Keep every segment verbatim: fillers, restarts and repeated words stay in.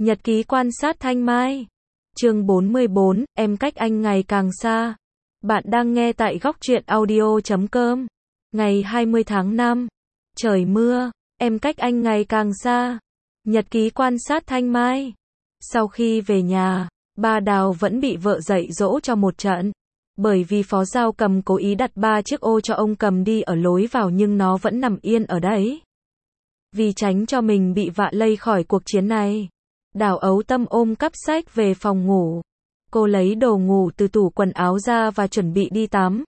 Nhật ký quan sát Thanh Mai. Chương bốn mươi bốn, em cách anh ngày càng xa. Bạn đang nghe tại góc truyện audio chấm com. Ngày hai mươi tháng năm. Trời mưa, em cách anh ngày càng xa. Nhật ký quan sát Thanh Mai. Sau khi về nhà, ba Đào vẫn bị vợ dạy dỗ cho một trận. Bởi vì Phó Giao Cầm cố ý đặt ba chiếc ô cho ông Cầm đi ở lối vào nhưng nó vẫn nằm yên ở đấy. Vì tránh cho mình bị vạ lây khỏi cuộc chiến này, Đào Ấu Tâm ôm cặp sách về phòng ngủ. Cô lấy đồ ngủ từ tủ quần áo ra và chuẩn bị đi tắm.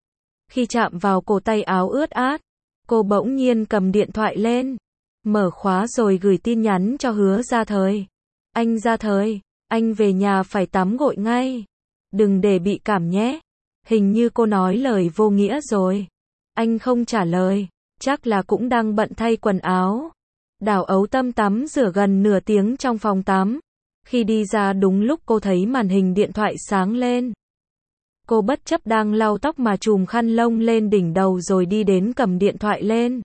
Khi chạm vào cổ tay áo ướt át, cô bỗng nhiên cầm điện thoại lên, mở khóa rồi gửi tin nhắn cho Hứa Gia Thời. Anh Gia Thời, anh về nhà phải tắm gội ngay. Đừng để bị cảm nhé. Hình như cô nói lời vô nghĩa rồi. Anh không trả lời, chắc là cũng đang bận thay quần áo. Đào Ấu Tâm tắm rửa gần nửa tiếng trong phòng tắm. Khi đi ra đúng lúc cô thấy màn hình điện thoại sáng lên. Cô bất chấp đang lau tóc mà chùm khăn lông lên đỉnh đầu rồi đi đến cầm điện thoại lên.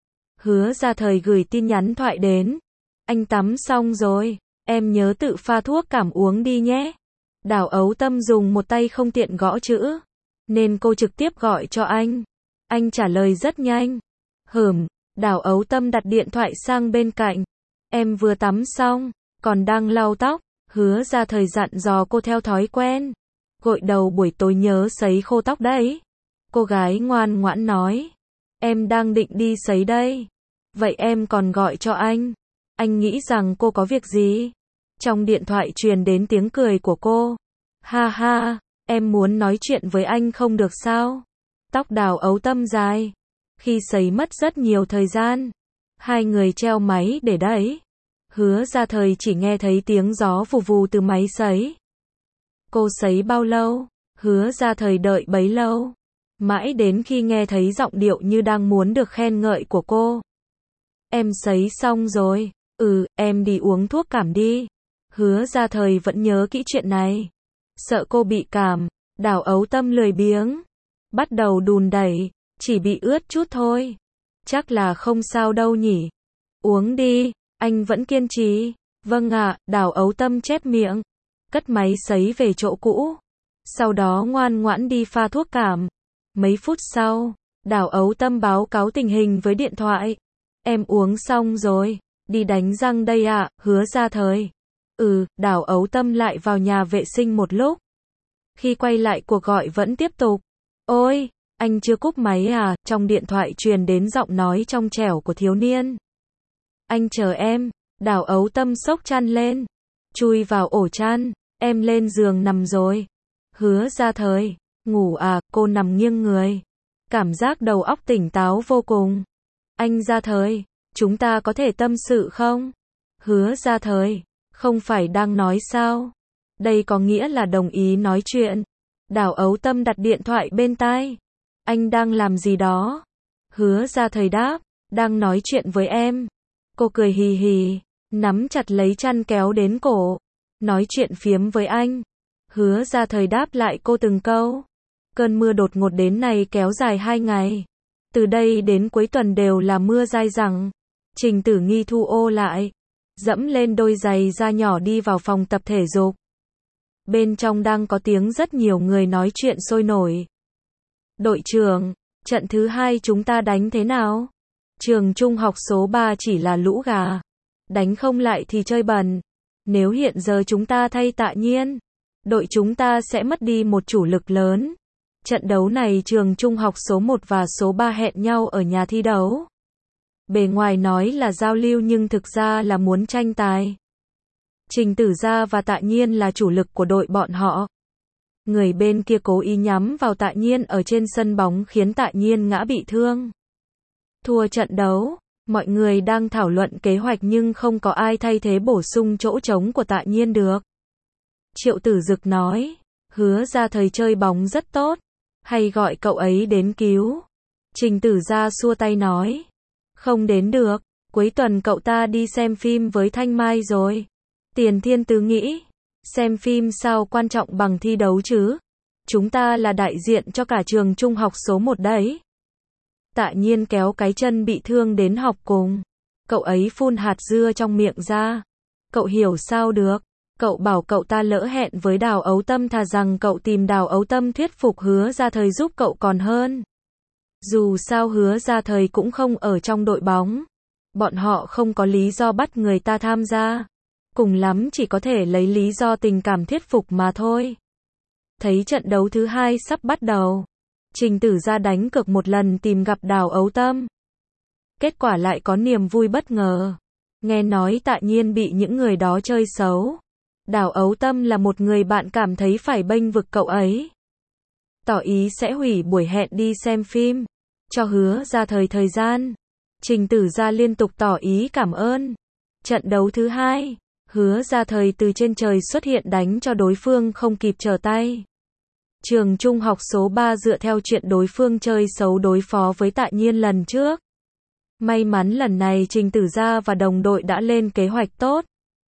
Hứa Gia Thời gửi tin nhắn thoại đến. Anh tắm xong rồi, em nhớ tự pha thuốc cảm uống đi nhé. Đào Ấu Tâm dùng một tay không tiện gõ chữ, nên cô trực tiếp gọi cho anh. Anh trả lời rất nhanh. Hửm, Đào Ấu Tâm đặt điện thoại sang bên cạnh. Em vừa tắm xong, còn đang lau tóc. Hứa Gia Thời dặn dò cô theo thói quen. Gội đầu buổi tối nhớ sấy khô tóc đấy. Cô gái ngoan ngoãn nói. Em đang định đi sấy đây. Vậy em còn gọi cho anh. Anh nghĩ rằng cô có việc gì? Trong điện thoại truyền đến tiếng cười của cô. Ha ha, em muốn nói chuyện với anh không được sao? Tóc Đào Ấu Tâm dài. Khi sấy mất rất nhiều thời gian. Hai người treo máy để đấy. Hứa Gia Thời chỉ nghe thấy tiếng gió vù vù từ máy sấy. Cô sấy bao lâu? Hứa Gia Thời đợi bấy lâu. Mãi đến khi nghe thấy giọng điệu như đang muốn được khen ngợi của cô. Em sấy xong rồi. Ừ, em đi uống thuốc cảm đi. Hứa Gia Thời vẫn nhớ kỹ chuyện này. Sợ cô bị cảm, Đào Ấu Tâm lười biếng. Bắt đầu đùn đẩy, chỉ bị ướt chút thôi. Chắc là không sao đâu nhỉ. Uống đi, anh vẫn kiên trì. Vâng ạ, Đào Ấu Tâm chép miệng. Cất máy sấy về chỗ cũ. Sau đó ngoan ngoãn đi pha thuốc cảm. Mấy phút sau, Đào Ấu Tâm báo cáo tình hình với điện thoại. Em uống xong rồi, đi đánh răng đây ạ. Hứa Gia Thời. Ừ, Đào Ấu Tâm lại vào nhà vệ sinh một lúc. Khi quay lại cuộc gọi vẫn tiếp tục. Ôi, anh chưa cúp máy à? Trong điện thoại truyền đến giọng nói trong trẻo của thiếu niên. Anh chờ em. Đào Ấu Tâm xốc chăn lên, chui vào ổ chăn. Em lên giường nằm rồi. Hứa Gia Thời. Ngủ à? Cô nằm nghiêng người. Cảm giác đầu óc tỉnh táo vô cùng. Anh Gia Thời, chúng ta có thể tâm sự không? Hứa Gia Thời. Không phải đang nói sao? Đây có nghĩa là đồng ý nói chuyện. Đào Ấu Tâm đặt điện thoại bên tai. Anh đang làm gì đó? Hứa Gia Thời đáp. Đang nói chuyện với em. Cô cười hì hì, nắm chặt lấy chăn kéo đến cổ. Nói chuyện phiếm với anh. Hứa Gia Thời đáp lại cô từng câu. Cơn mưa đột ngột đến này kéo dài hai ngày. Từ đây đến cuối tuần đều là mưa dai dẳng. Trình Tử Nghi thu ô lại, dẫm lên đôi giày da nhỏ đi vào phòng tập thể dục. Bên trong đang có tiếng rất nhiều người nói chuyện sôi nổi. Đội trưởng, trận thứ hai chúng ta đánh thế nào? Trường trung học số ba chỉ là lũ gà. Đánh không lại thì chơi bẩn. Nếu hiện giờ chúng ta thay Tạ Nhiên, đội chúng ta sẽ mất đi một chủ lực lớn. Trận đấu này trường trung học số một và số ba hẹn nhau ở nhà thi đấu. Bề ngoài nói là giao lưu nhưng thực ra là muốn tranh tài. Trình Tử Gia và Tạ Nhiên là chủ lực của đội bọn họ. Người bên kia cố ý nhắm vào Tạ Nhiên ở trên sân bóng khiến Tạ Nhiên ngã bị thương. Thua trận đấu, mọi người đang thảo luận kế hoạch nhưng không có ai thay thế bổ sung chỗ trống của Tạ Nhiên được. Triệu Tử Dực nói, Hứa Gia Thời chơi bóng rất tốt, hay gọi cậu ấy đến cứu. Trình Tử Gia xua tay nói, không đến được, cuối tuần cậu ta đi xem phim với Thanh Mai rồi. Tiền Thiên Tứ nghĩ, xem phim sao quan trọng bằng thi đấu chứ? Chúng ta là đại diện cho cả trường trung học số một đấy. Tạ Nhiên kéo cái chân bị thương đến học cùng. Cậu ấy phun hạt dưa trong miệng ra. Cậu hiểu sao được. Cậu bảo cậu ta lỡ hẹn với Đào Ấu Tâm, thà rằng cậu tìm Đào Ấu Tâm thuyết phục Hứa Gia Thời giúp cậu còn hơn. Dù sao Hứa Gia Thời cũng không ở trong đội bóng. Bọn họ không có lý do bắt người ta tham gia. Cùng lắm chỉ có thể lấy lý do tình cảm thuyết phục mà thôi. Thấy trận đấu thứ hai sắp bắt đầu, Trình Tử Gia đánh cược một lần tìm gặp Đào Ấu Tâm. Kết quả lại có niềm vui bất ngờ. Nghe nói Tạ Nhiên bị những người đó chơi xấu. Đào Ấu Tâm là một người bạn cảm thấy phải bênh vực cậu ấy. Tỏ ý sẽ hủy buổi hẹn đi xem phim. Cho Hứa Gia Thời thời gian. Trình Tử Gia liên tục tỏ ý cảm ơn. Trận đấu thứ hai, Hứa Gia Thời từ trên trời xuất hiện đánh cho đối phương không kịp trở tay. Trường trung học số ba dựa theo chuyện đối phương chơi xấu đối phó với Tạ Nhiên lần trước. May mắn lần này Trình Tử Gia và đồng đội đã lên kế hoạch tốt.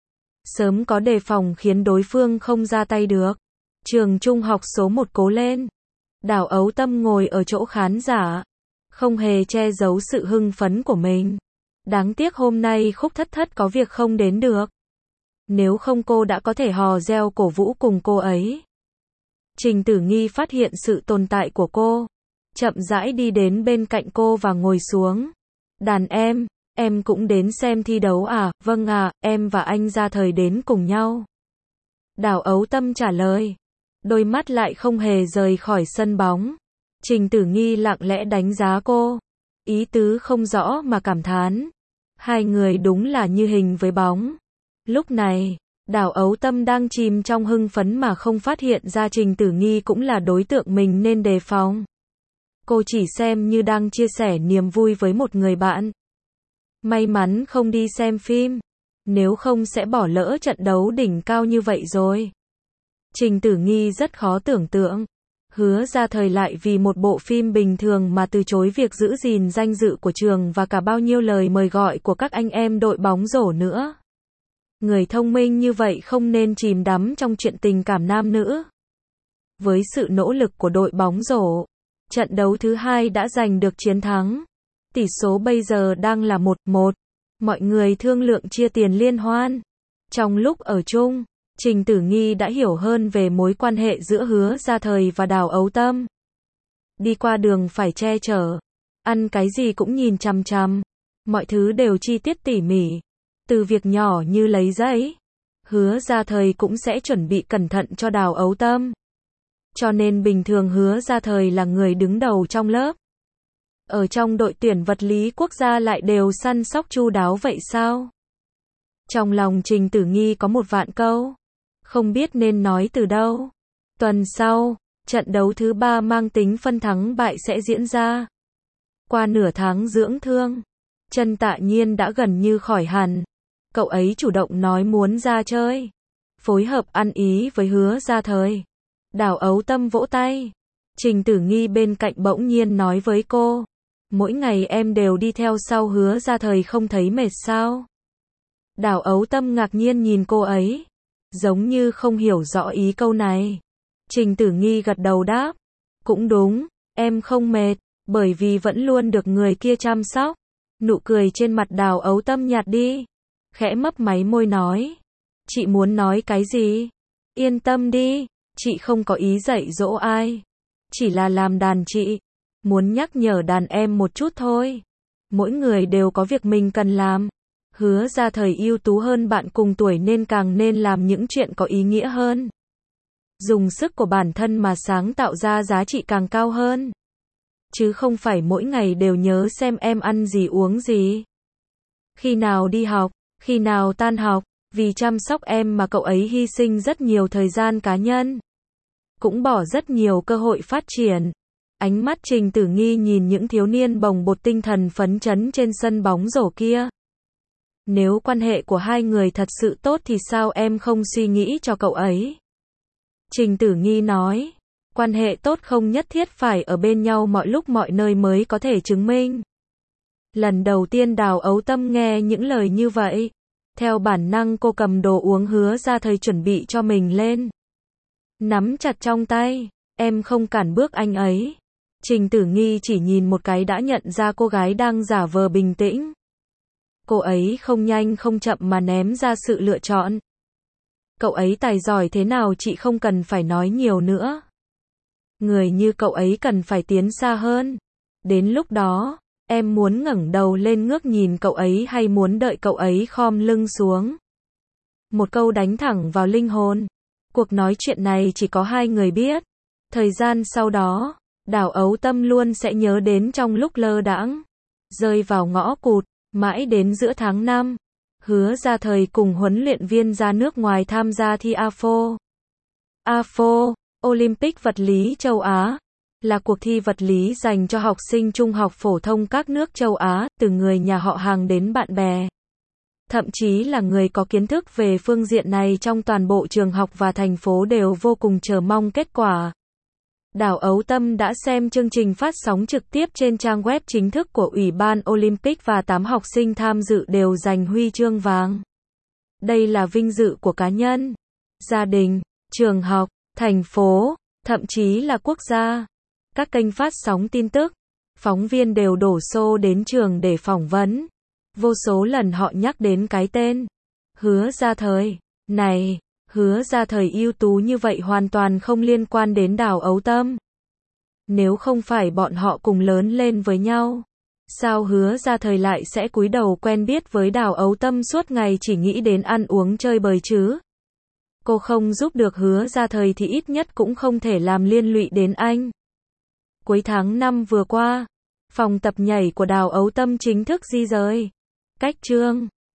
Sớm có đề phòng khiến đối phương không ra tay được. Trường trung học số một cố lên. Đào Ấu Tâm ngồi ở chỗ khán giả, không hề che giấu sự hưng phấn của mình. Đáng tiếc hôm nay Khúc Thất Thất có việc không đến được. Nếu không cô đã có thể hò reo cổ vũ cùng cô ấy. Trình Tử Nghi phát hiện sự tồn tại của cô, chậm rãi đi đến bên cạnh cô và ngồi xuống. Đàn em, em cũng đến xem thi đấu à? Vâng à, em và anh Gia Thời đến cùng nhau. Đào Ấu Tâm trả lời, đôi mắt lại không hề rời khỏi sân bóng. Trình Tử Nghi lặng lẽ đánh giá cô, ý tứ không rõ mà cảm thán. Hai người đúng là như hình với bóng. Lúc này, Đào Ấu Tâm đang chìm trong hưng phấn mà không phát hiện ra Trình Tử Nghi cũng là đối tượng mình nên đề phòng. Cô chỉ xem như đang chia sẻ niềm vui với một người bạn. May mắn không đi xem phim, nếu không sẽ bỏ lỡ trận đấu đỉnh cao như vậy rồi. Trình Tử Nghi rất khó tưởng tượng, Hứa Gia Thời lại vì một bộ phim bình thường mà từ chối việc giữ gìn danh dự của trường và cả bao nhiêu lời mời gọi của các anh em đội bóng rổ nữa. Người thông minh như vậy không nên chìm đắm trong chuyện tình cảm nam nữ. Với sự nỗ lực của đội bóng rổ, trận đấu thứ hai đã giành được chiến thắng. Tỷ số bây giờ đang là một một. Mọi người thương lượng chia tiền liên hoan. Trong lúc ở chung, Trình Tử Nghi đã hiểu hơn về mối quan hệ giữa Hứa Gia Thời và Đào Ấu Tâm. Đi qua đường phải che chở, ăn cái gì cũng nhìn chằm chằm, mọi thứ đều chi tiết tỉ mỉ. Từ việc nhỏ như lấy giấy, Hứa Gia Thời cũng sẽ chuẩn bị cẩn thận cho Đào Ấu Tâm. Cho nên bình thường Hứa Gia Thời là người đứng đầu trong lớp. Ở trong đội tuyển vật lý quốc gia lại đều săn sóc chu đáo vậy sao? Trong lòng Trình Tử Nghi có một vạn câu, không biết nên nói từ đâu. Tuần sau, trận đấu thứ ba mang tính phân thắng bại sẽ diễn ra. Qua nửa tháng dưỡng thương, chân Tạ Nhiên đã gần như khỏi hẳn. Cậu ấy chủ động nói muốn ra chơi, phối hợp ăn ý với Hứa Gia Thời. Đào Ấu Tâm vỗ tay. Trình Tử Nghi bên cạnh bỗng nhiên nói với cô, mỗi ngày em đều đi theo sau Hứa Gia Thời không thấy mệt sao? Đào Ấu Tâm ngạc nhiên nhìn cô ấy, giống như không hiểu rõ ý câu này. Trình Tử Nghi gật đầu đáp, cũng đúng, em không mệt, bởi vì vẫn luôn được người kia chăm sóc. Nụ cười trên mặt Đào Ấu Tâm nhạt đi, khẽ mấp máy môi nói, chị muốn nói cái gì? Yên tâm đi, chị không có ý dạy dỗ ai, chỉ là làm đàn chị, muốn nhắc nhở đàn em một chút thôi. Mỗi người đều có việc mình cần làm. Hứa Gia Thời ưu tú hơn bạn cùng tuổi nên càng nên làm những chuyện có ý nghĩa hơn. Dùng sức của bản thân mà sáng tạo ra giá trị càng cao hơn. Chứ không phải mỗi ngày đều nhớ xem em ăn gì uống gì, khi nào đi học, khi nào tan học. Vì chăm sóc em mà cậu ấy hy sinh rất nhiều thời gian cá nhân, cũng bỏ rất nhiều cơ hội phát triển. Ánh mắt Trình Tử Nghi nhìn những thiếu niên bồng bột tinh thần phấn chấn trên sân bóng rổ kia. Nếu quan hệ của hai người thật sự tốt thì sao em không suy nghĩ cho cậu ấy? Trình Tử Nghi nói, quan hệ tốt không nhất thiết phải ở bên nhau mọi lúc mọi nơi mới có thể chứng minh. Lần đầu tiên Đào Ấu Tâm nghe những lời như vậy, theo bản năng cô cầm đồ uống Hứa Gia Thời chuẩn bị cho mình lên, nắm chặt trong tay. Em không cản bước anh ấy. Trình Tử Nghi chỉ nhìn một cái đã nhận ra cô gái đang giả vờ bình tĩnh. cô ấy không nhanh không chậm mà ném ra sự lựa chọn. Cậu ấy tài giỏi thế nào chị không cần phải nói nhiều nữa. Người như cậu ấy cần phải tiến xa hơn. Đến lúc đó, em muốn ngẩng đầu lên ngước nhìn cậu ấy hay muốn đợi cậu ấy khom lưng xuống. Một câu đánh thẳng vào linh hồn. Cuộc nói chuyện này chỉ có hai người biết. Thời gian sau đó, Đào Ấu Tâm luôn sẽ nhớ đến trong lúc lơ đãng, rơi vào ngõ cụt, mãi đến giữa tháng năm. Hứa Gia Thời cùng huấn luyện viên ra nước ngoài tham gia thi a ép o. a ép o, Olympic vật lý châu Á, là cuộc thi vật lý dành cho học sinh trung học phổ thông các nước châu Á, từ người nhà họ hàng đến bạn bè. Thậm chí là người có kiến thức về phương diện này trong toàn bộ trường học và thành phố đều vô cùng chờ mong kết quả. Đào Ấu Tâm đã xem chương trình phát sóng trực tiếp trên trang web chính thức của Ủy ban Olympic và tám học sinh tham dự đều giành huy chương vàng. Đây là vinh dự của cá nhân, gia đình, trường học, thành phố, thậm chí là quốc gia. Các kênh phát sóng tin tức, phóng viên đều đổ xô đến trường để phỏng vấn. Vô số lần họ nhắc đến cái tên Hứa Gia Thời. Này, Hứa Gia Thời ưu tú như vậy hoàn toàn không liên quan đến Đào Ấu Tâm. Nếu không phải bọn họ cùng lớn lên với nhau, sao Hứa Gia Thời lại sẽ cúi đầu quen biết với Đào Ấu Tâm suốt ngày chỉ nghĩ đến ăn uống chơi bời chứ? Cô không giúp được Hứa Gia Thời thì ít nhất cũng không thể làm liên lụy đến anh. Cuối tháng năm vừa qua, phòng tập nhảy của Đào Ấu Tâm chính thức di rời. Cách chương